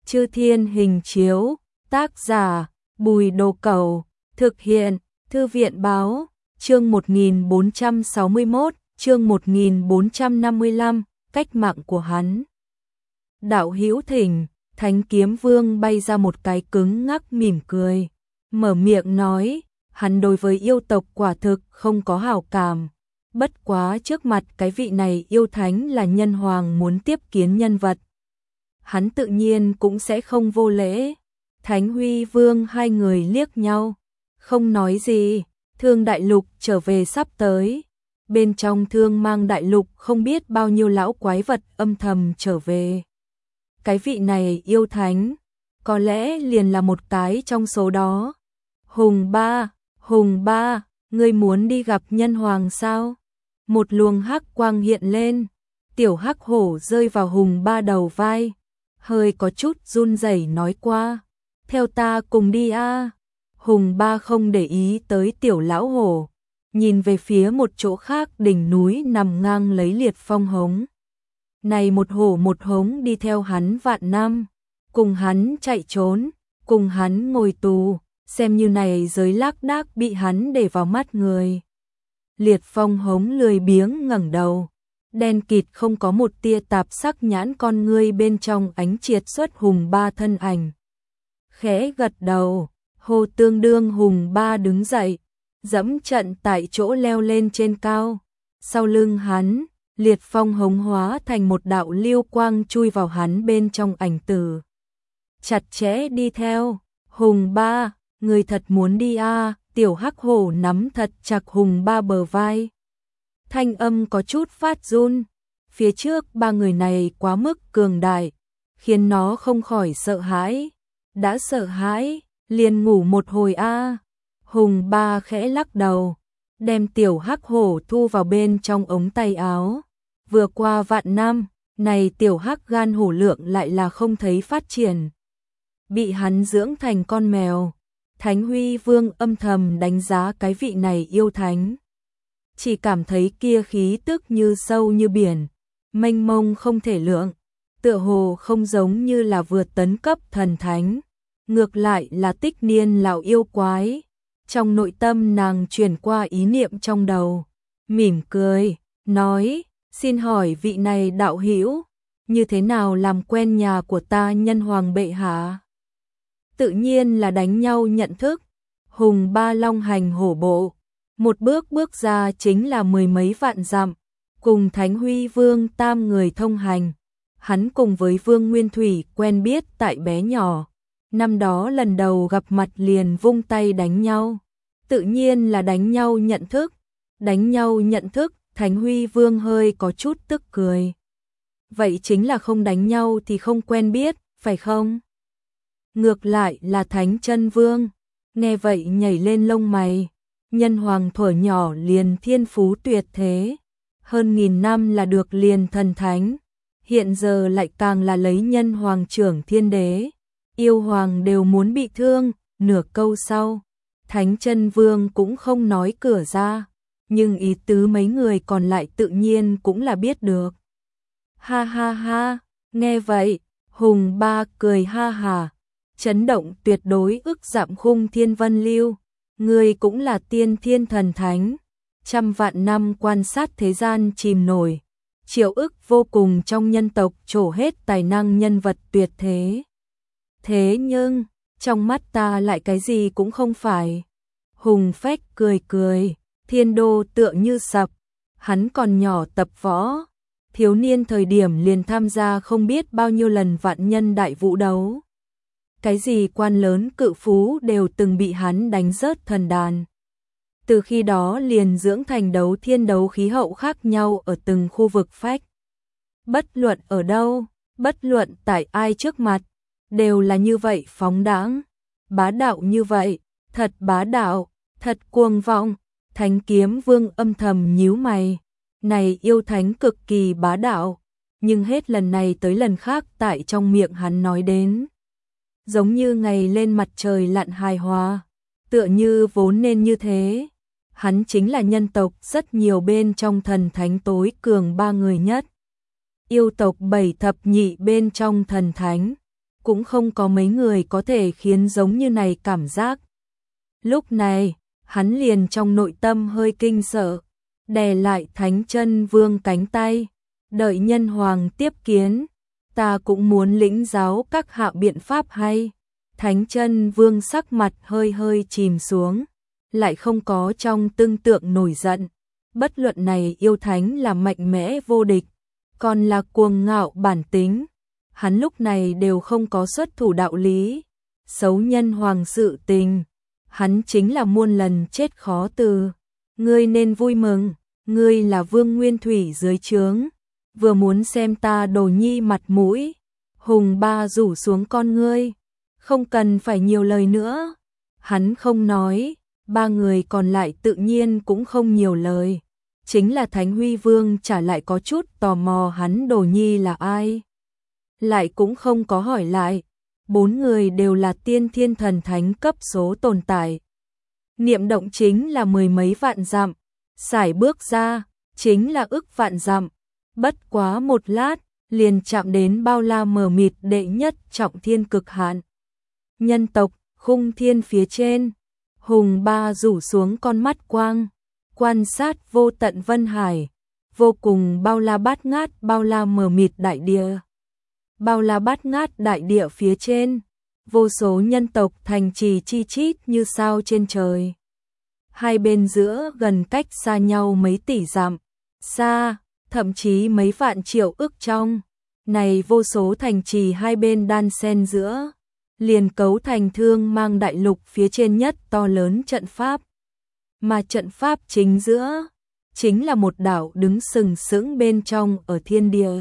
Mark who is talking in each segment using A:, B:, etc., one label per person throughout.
A: Chư Thiên Hình Chiếu, tác giả Bùi Đồ Cẩu, thực hiện Thư viện Báo, chương 1461, chương 1455, cách mạng của hắn. Đạo hữu thỉnh, Thánh Kiếm Vương bay ra một cái cứng ngắc mỉm cười, mở miệng nói, hắn đối với yêu tộc quả thực không có hảo cảm. Bất quá trước mặt cái vị này yêu thánh là nhân hoàng muốn tiếp kiến nhân vật, hắn tự nhiên cũng sẽ không vô lễ. Thánh Huy Vương hai người liếc nhau, không nói gì. Thương Đại Lục trở về sắp tới, bên trong Thương Mang Đại Lục không biết bao nhiêu lão quái vật âm thầm trở về. Cái vị này yêu thánh, có lẽ liền là một cái trong số đó. Hùng ba, ngươi muốn đi gặp nhân hoàng sao? Một luồng hắc quang hiện lên, tiểu hắc hổ rơi vào Hùng ba đầu vai, hơi có chút run rẩy nói qua, theo ta cùng đi a. Hùng ba không để ý tới tiểu lão hổ, nhìn về phía một chỗ khác đỉnh núi nằm ngang lấy liệt phong hống. Này một hổ một hống đi theo hắn vạn năm, cùng hắn chạy trốn, cùng hắn ngồi tù, xem như này giới lác đác bị hắn để vào mắt người. Liệt phong hống lười biếng ngẩng đầu, đen kịt không có một tia tạp sắc nhãn con ngươi bên trong ánh triệt xuất Hùng ba thân ảnh. Khẽ gật đầu, hô tương đương Hùng ba đứng dậy, dẫm trận tại chỗ leo lên trên cao. Sau lưng hắn, liệt phong hống hóa thành một đạo lưu quang chui vào hắn bên trong ảnh tử. Chặt chẽ đi theo, Hùng ba, người thật muốn đi a. Tiểu hắc hổ nắm thật chặt Hùng ba bờ vai. Thanh âm có chút phát run, phía trước ba người này quá mức cường đại, khiến nó không khỏi sợ hãi. Đã sợ hãi, liền ngủ một hồi a. Hùng ba khẽ lắc đầu, đem tiểu hắc hổ thu vào bên trong ống tay áo. Vừa qua vạn năm, này tiểu hắc gan hổ lượng lại là không thấy phát triển. Bị hắn dưỡng thành con mèo. Thánh Huy Vương âm thầm đánh giá cái vị này yêu thánh. Chỉ cảm thấy kia khí tức như sâu như biển, mênh mông không thể lượng, tựa hồ không giống như là vừa tấn cấp thần thánh, ngược lại là tích niên lão yêu quái. Trong nội tâm nàng chuyển qua ý niệm trong đầu, mỉm cười, nói, xin hỏi vị này đạo hữu, như thế nào làm quen nhà của ta nhân hoàng bệ hạ? Tự nhiên là đánh nhau nhận thức. Hùng ba long hành hổ bộ, một bước bước ra chính là mười mấy vạn dặm, cùng Thánh Huy Vương tam người thông hành. Hắn cùng với Vương Nguyên Thủy quen biết tại bé nhỏ, năm đó lần đầu gặp mặt liền vung tay đánh nhau, tự nhiên là đánh nhau nhận thức. Đánh nhau nhận thức, Thánh Huy Vương hơi có chút tức cười. Vậy chính là không đánh nhau thì không quen biết, phải không? Ngược lại là Thánh Chân Vương, nghe vậy nhảy lên lông mày. Nhân hoàng thuở nhỏ liền thiên phú tuyệt thế, hơn 1000 năm là được liền thần thánh, hiện giờ lại càng là lấy nhân hoàng trưởng thiên đế, yêu hoàng đều muốn bị thương. Nửa câu sau, Thánh Chân Vương cũng không nói cửa ra, nhưng ý tứ mấy người còn lại tự nhiên cũng là biết được. Ha ha ha, nghe vậy, Hùng ba cười ha hà, chấn động tuyệt đối ức dặm khung thiên vân lưu. Ngươi cũng là tiên thiên thần thánh, trăm vạn năm quan sát thế gian chìm nổi, triệu ức vô cùng trong nhân tộc trổ hết tài năng nhân vật tuyệt thế. Thế nhưng, trong mắt ta lại cái gì cũng không phải. Hùng phách cười cười, thiên đô tựa như sập, hắn còn nhỏ tập võ, thiếu niên thời điểm liền tham gia không biết bao nhiêu lần vạn nhân đại vũ đấu. Cái gì quan lớn cự phú đều từng bị hắn đánh rớt thần đàn. Từ khi đó liền dưỡng thành đấu thiên đấu khí hậu khác nhau ở từng khu vực phách. Bất luận ở đâu, bất luận tại ai trước mặt, đều là như vậy phóng đãng, bá đạo như vậy, thật bá đạo, thật cuồng vọng. Thánh Kiếm Vương âm thầm nhíu mày, này yêu thánh cực kỳ bá đạo, nhưng hết lần này tới lần khác tại trong miệng hắn nói đến, giống như ngày lên mặt trời lặn hài hòa, tựa như vốn nên như thế. Hắn chính là nhân tộc rất nhiều bên trong thần thánh tối cường ba người nhất, yêu tộc 7 thập nhị bên trong thần thánh, cũng không có mấy người có thể khiến giống như này cảm giác. Lúc này, hắn liền trong nội tâm hơi kinh sợ, đè lại Thánh Chân Vương cánh tay, đợi nhân hoàng tiếp kiến, ta cũng muốn lĩnh giáo các hạ biện pháp hay. Thánh Chân Vương sắc mặt hơi hơi chìm xuống, lại không có trong tương tượng nổi giận. Bất luận này yêu thánh là mạnh mẽ vô địch, còn là cuồng ngạo bản tính, hắn lúc này đều không có xuất thủ đạo lý. Xấu nhân hoàng sự tình, hắn chính là muôn lần chết khó từ. Ngươi nên vui mừng, ngươi là Vương Nguyên Thủy dưới trướng, vừa muốn xem ta Đồ Nhi mặt mũi. Hùng Ba rủ xuống con ngươi, không cần phải nhiều lời nữa. Hắn không nói, ba người còn lại tự nhiên cũng không nhiều lời. Chính là Thánh Huy Vương trả lại có chút tò mò hắn Đồ Nhi là ai. Lại cũng không có hỏi lại. Bốn người đều là tiên thiên thần thánh cấp số tồn tại. Niệm động chính là mười mấy vạn dặm, sải bước ra, chính là ức vạn dặm. Bất quá một lát, liền chạm đến bao la mờ mịt đệ nhất trọng thiên cực hạn. Nhân tộc, khung thiên phía trên, Hùng Ba rủ xuống con mắt quang, quan sát vô tận vân hải, vô cùng bao la bát ngát bao la mờ mịt đại địa. Bao la bát ngát đại địa phía trên, vô số nhân tộc thành trì chi chít như sao trên trời. Hai bên giữa gần cách xa nhau mấy tỷ dặm, xa, thậm chí mấy vạn triệu ức trong. Này vô số thành trì hai bên đan xen giữa, liền cấu thành Thương Mang đại lục phía trên nhất to lớn trận pháp. Mà trận pháp chính giữa, chính là một đảo đứng sừng sững bên trong ở thiên địa.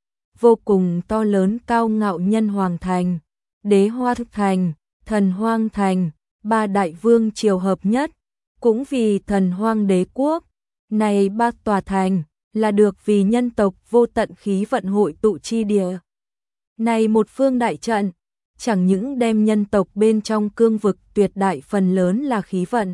A: Vô cùng to lớn cao ngạo Nhân Hoàng Thành, Đế Hoa Thực Thành, Thần Hoang Thành, ba đại vương triều hợp nhất, cũng vì Thần Hoang Đế Quốc. Này ba tòa thành, là được vì nhân tộc vô tận khí vận hội tụ chi địa. Này một phương đại trận, chẳng những đem nhân tộc bên trong cương vực tuyệt đại phần lớn là khí vận.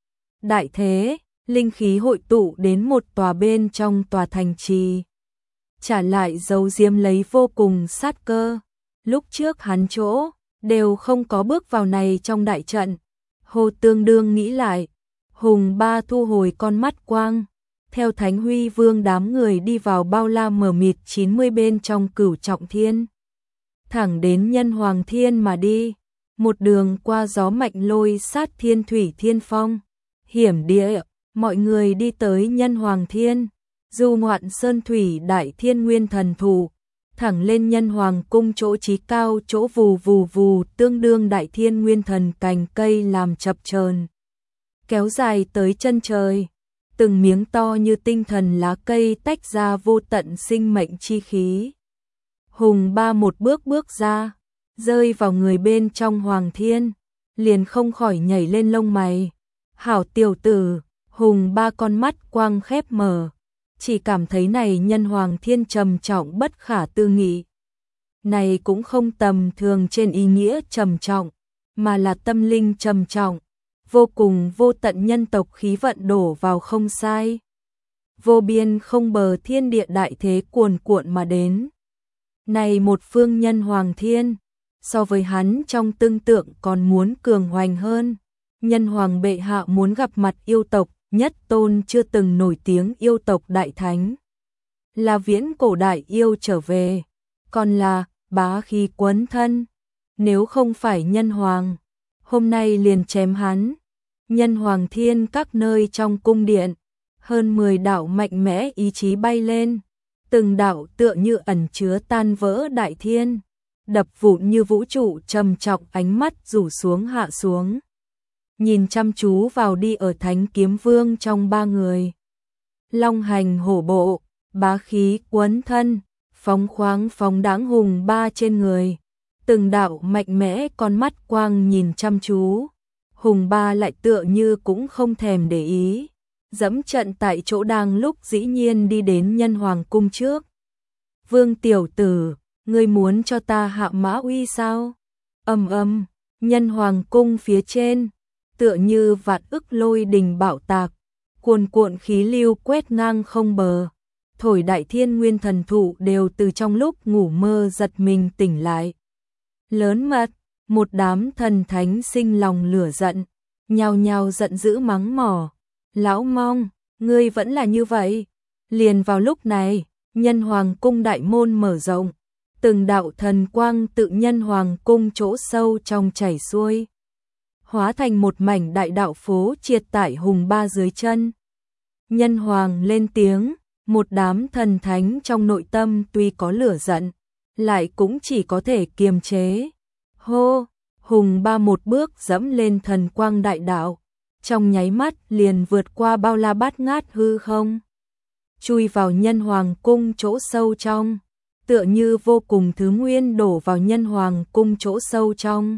A: Đại thế, linh khí hội tụ đến một tòa bên trong tòa thành trì. Trả lại giấu diếm lấy vô cùng sát cơ. Lúc trước hắn chỗ, đều không có bước vào này trong đại trận. Hồ tương đương nghĩ lại, Hùng Ba thu hồi con mắt quang, theo Thánh Huy Vương đám người đi vào bao la mờ mịt 90 bên trong cửu trọng thiên. Thẳng đến Nhân Hoàng Thiên mà đi, một đường qua gió mạnh lôi sát thiên thủy thiên phong, hiểm địa, mọi người đi tới Nhân Hoàng Thiên, du ngoạn sơn thủy đại thiên nguyên thần thụ, thẳng lên Nhân Hoàng cung chỗ chí cao chỗ vù vù vù tương đương đại thiên nguyên thần cành cây làm chập chờn, kéo dài tới chân trời. Từng miếng to như tinh thần lá cây tách ra vô tận sinh mệnh chi khí. Hùng Ba một bước bước ra, rơi vào người bên trong Hoàng Thiên, liền không khỏi nhảy lên lông mày. Hảo tiểu tử, Hùng Ba con mắt quang khép mở, chỉ cảm thấy này Nhân Hoàng Thiên trầm trọng bất khả tư nghị. Này cũng không tầm thường trên ý nghĩa trầm trọng, mà là tâm linh trầm trọng. Vô cùng vô tận nhân tộc khí vận đổ vào không sai. Vô biên không bờ thiên địa đại thế cuồn cuộn mà đến. Này một phương Nhân Hoàng Thiên, so với hắn trong tương tượng còn muốn cường hoành hơn. Nhân Hoàng bệ hạ muốn gặp mặt yêu tộc, nhất tôn chưa từng nổi tiếng yêu tộc đại thánh. Là viễn cổ đại yêu trở về, còn là bá khí quấn thân. Nếu không phải Nhân Hoàng, hôm nay liền chém hắn. Nhân Hoàng Thiên các nơi trong cung điện, hơn 10 đạo mạnh mẽ ý chí bay lên, từng đạo tựa như ẩn chứa tan vỡ đại thiên, đập vụn như vũ trụ trầm trọng ánh mắt rủ xuống hạ xuống. Nhìn chăm chú vào đi ở Thánh Kiếm Vương trong ba người. Long hành hổ bộ, bá khí quấn thân, phóng khoáng phóng đáng Hùng Ba trên người. Từng đạo mạnh mẽ con mắt quang nhìn chăm chú. Hùng Ba lại tựa như cũng không thèm để ý, dẫm trận tại chỗ đang lúc dĩ nhiên đi đến Nhân Hoàng cung trước. Vương tiểu tử, ngươi muốn cho ta hạ mã uy sao? Nhân Hoàng cung phía trên, tựa như vạn ức lôi đình bạo tạc, cuồn cuộn khí lưu quét ngang không bờ, thổi đại thiên nguyên thần thụ đều từ trong lúc ngủ mơ giật mình tỉnh lại. lớn mật, một đám thần thánh sinh lòng lửa giận, nhao nhao giận dữ mắng mỏ. Lão Mong, ngươi vẫn là như vậy. Liền vào lúc này, Nhân Hoàng cung đại môn mở rộng, từng đạo thần quang tự Nhân Hoàng cung chỗ sâu trong chảy xuôi, hóa thành một mảnh đại đạo phố triệt tại Hùng Ba dưới chân. Nhân Hoàng lên tiếng, một đám thần thánh trong nội tâm tuy có lửa giận, lại cũng chỉ có thể kiềm chế. Hô, Hùng Ba một bước dẫm lên thần quang đại đạo, trong nháy mắt liền vượt qua bao la bát ngát hư không, chui vào Nhân Hoàng cung chỗ sâu trong, tựa như vô cùng thứ nguyên đổ vào Nhân Hoàng cung chỗ sâu trong.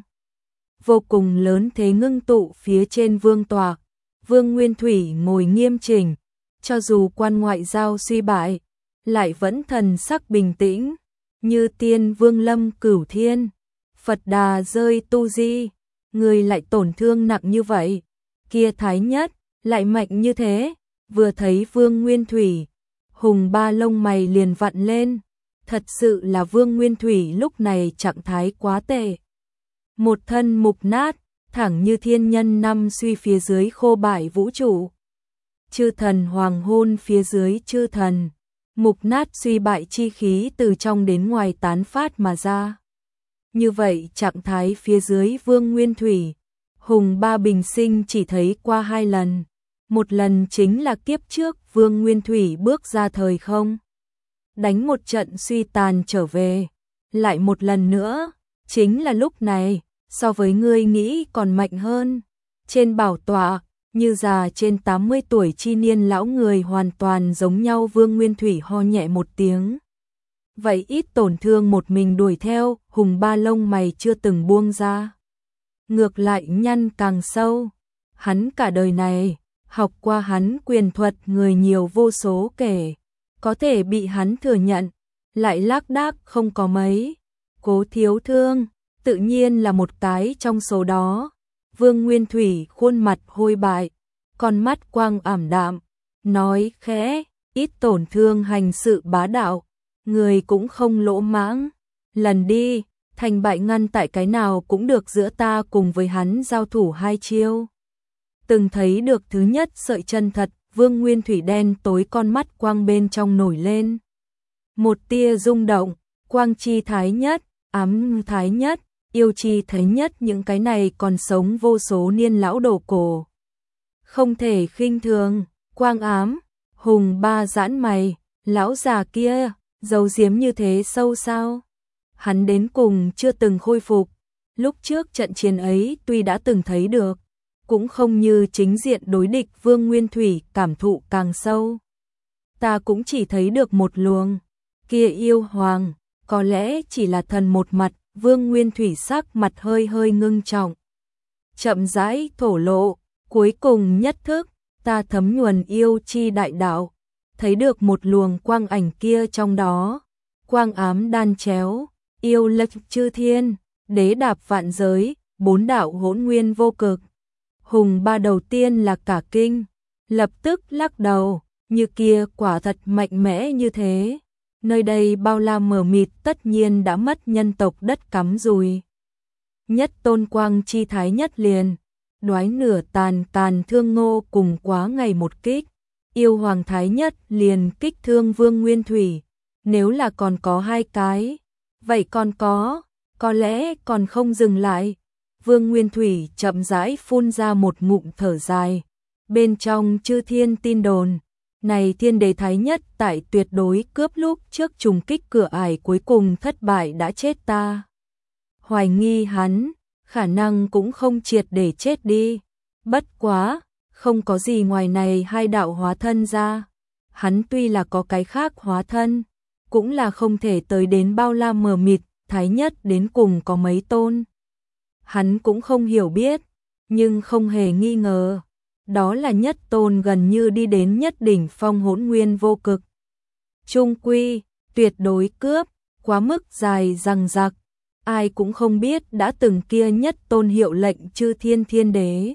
A: Vô cùng lớn thế ngưng tụ phía trên vương tọa, Vương Nguyên Thủy ngồi nghiêm chỉnh, cho dù quan ngoại giao suy bại, lại vẫn thần sắc bình tĩnh, như tiên vương lâm cửu thiên, Phật đà rơi tu di, người lại tổn thương nặng như vậy, kia Thái Nhất, lại mạnh như thế, vừa thấy Vương Nguyên Thủy, Hùng Ba lông mày liền vặn lên, thật sự là Vương Nguyên Thủy lúc này trạng thái quá tệ. Một thân mục nát, thẳng như thiên nhân năm suy phía dưới khô bại vũ trụ. Chư thần hoàng hôn phía dưới chư thần, mục nát suy bại chi khí từ trong đến ngoài tán phát mà ra. Như vậy trạng thái phía dưới Vương Nguyên Thủy, Hùng Ba bình sinh chỉ thấy qua 2 lần. Một lần chính là kiếp trước Vương Nguyên Thủy bước ra thời không, đánh một trận suy tàn trở về. Lại một lần nữa, chính là lúc này, so với ngươi nghĩ còn mạnh hơn. Trên bảo tọa, như già trên 80 tuổi chi niên lão người hoàn toàn giống nhau. Vương Nguyên Thủy ho nhẹ một tiếng. Vậy ít tổn thương một mình đuổi theo, Hùng Ba lông mày chưa từng buông ra. Ngược lại nhăn càng sâu. Hắn cả đời này, học qua hắn quyền thuật người nhiều vô số kể. Có thể bị hắn thừa nhận, lại lác đác không có mấy. Cố Thiếu Thương, tự nhiên là một cái trong số đó. Vương Nguyên Thủy khuôn mặt hôi bại, con mắt quang ảm đạm, nói khẽ, ít tổn thương hành sự bá đạo, người cũng không lỗ mãng. Lần đi, thành bại ngăn tại cái nào cũng được, giữa ta cùng với hắn giao thủ 2 chiêu. Từng thấy được thứ nhất sợi chân thật, Vương Nguyên Thủy đen tối con mắt quang bên trong nổi lên. Một tia rung động, quang chi Thái Nhất, ám Thái Nhất, yêu chi Thái Nhất, những cái này còn sống vô số niên lão đồ cổ. Không thể khinh thường, quang ám, Hùng Ba giãn mày, lão già kia, giấu giếm như thế sâu sao? Hắn đến cùng chưa từng khôi phục, lúc trước trận chiến ấy tuy đã từng thấy được, cũng không như chính diện đối địch. Vương Nguyên Thủy cảm thụ càng sâu. Ta cũng chỉ thấy được một luồng, kia yêu hoàng, có lẽ chỉ là thần một mặt. Vương Nguyên Thủy sắc mặt hơi hơi ngưng trọng, chậm rãi thổ lộ, cuối cùng nhất thức, ta thấm nhuần yêu chi đại đạo, thấy được một luồng quang ảnh kia trong đó, quang ám đan chéo, yêu lực chư thiên, đế đạp vạn giới, 4 đạo hỗn nguyên vô cực. Hùng Ba đầu tiên là cả kinh, lập tức lắc đầu, như kia quả thật mạnh mẽ như thế. Nơi đây bao la mờ mịt, tất nhiên đã mất nhân tộc đất cắm rùi. Nhất tôn quang chi Thái Nhất liền, đoái nửa tàn thương ngô cùng quá ngày một kích. Yêu hoàng Thái Nhất liền kích thương Vương Nguyên Thủy. Nếu là còn có 2 cái, vậy còn có lẽ còn không dừng lại. Vương Nguyên Thủy chậm rãi phun ra một ngụm thở dài. Bên trong chư thiên tin đồn, này Thiên Đế Thái Nhất tại tuyệt đối cướp lúc trước trùng kích cửa ải cuối cùng thất bại đã chết, ta hoài nghi hắn khả năng cũng không triệt để chết đi. Bất quá, không có gì ngoài này 2 đạo hóa thân ra. Hắn tuy là có cái khác hóa thân, cũng là không thể tới đến bao la mờ mịt. Thái Nhất đến cùng có mấy tôn, hắn cũng không hiểu biết, nhưng không hề nghi ngờ, đó là nhất tôn gần như đi đến nhất đỉnh phong hỗn nguyên vô cực. Trung quy, tuyệt đối cướp, quá mức dài dằng dặc, ai cũng không biết đã từng kia nhất tôn hiệu lệnh chư thiên thiên đế.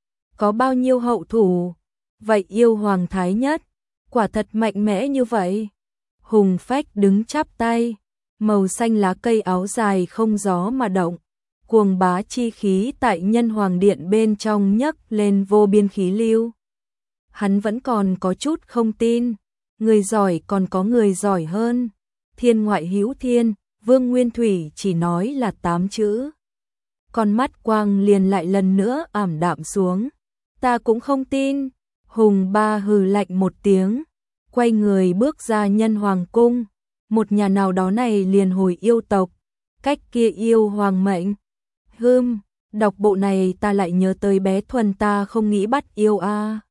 A: Có bao nhiêu hậu thủ, vậy yêu hoàng Thái Nhất, quả thật mạnh mẽ như vậy. Hùng Phách đứng chắp tay, màu xanh lá cây áo dài không gió mà động, cuồng bá chi khí tại Nhân Hoàng Điện bên trong nhấc lên vô biên khí lưu. Hắn vẫn còn có chút không tin, người giỏi còn có người giỏi hơn. Thiên ngoại hữu thiên, Vương Nguyên Thủy chỉ nói là 8 chữ. Con mắt quang liền lại lần nữa ảm đạm xuống. Ta cũng không tin. Hùng Ba hừ lạnh một tiếng, quay người bước ra Nhân Hoàng cung. Một nhà nào đó này liền hồi yêu tộc, cách kia yêu hoàng mệnh. Đọc bộ này ta lại nhớ tới bé Thuần ta không nghĩ bắt yêu a.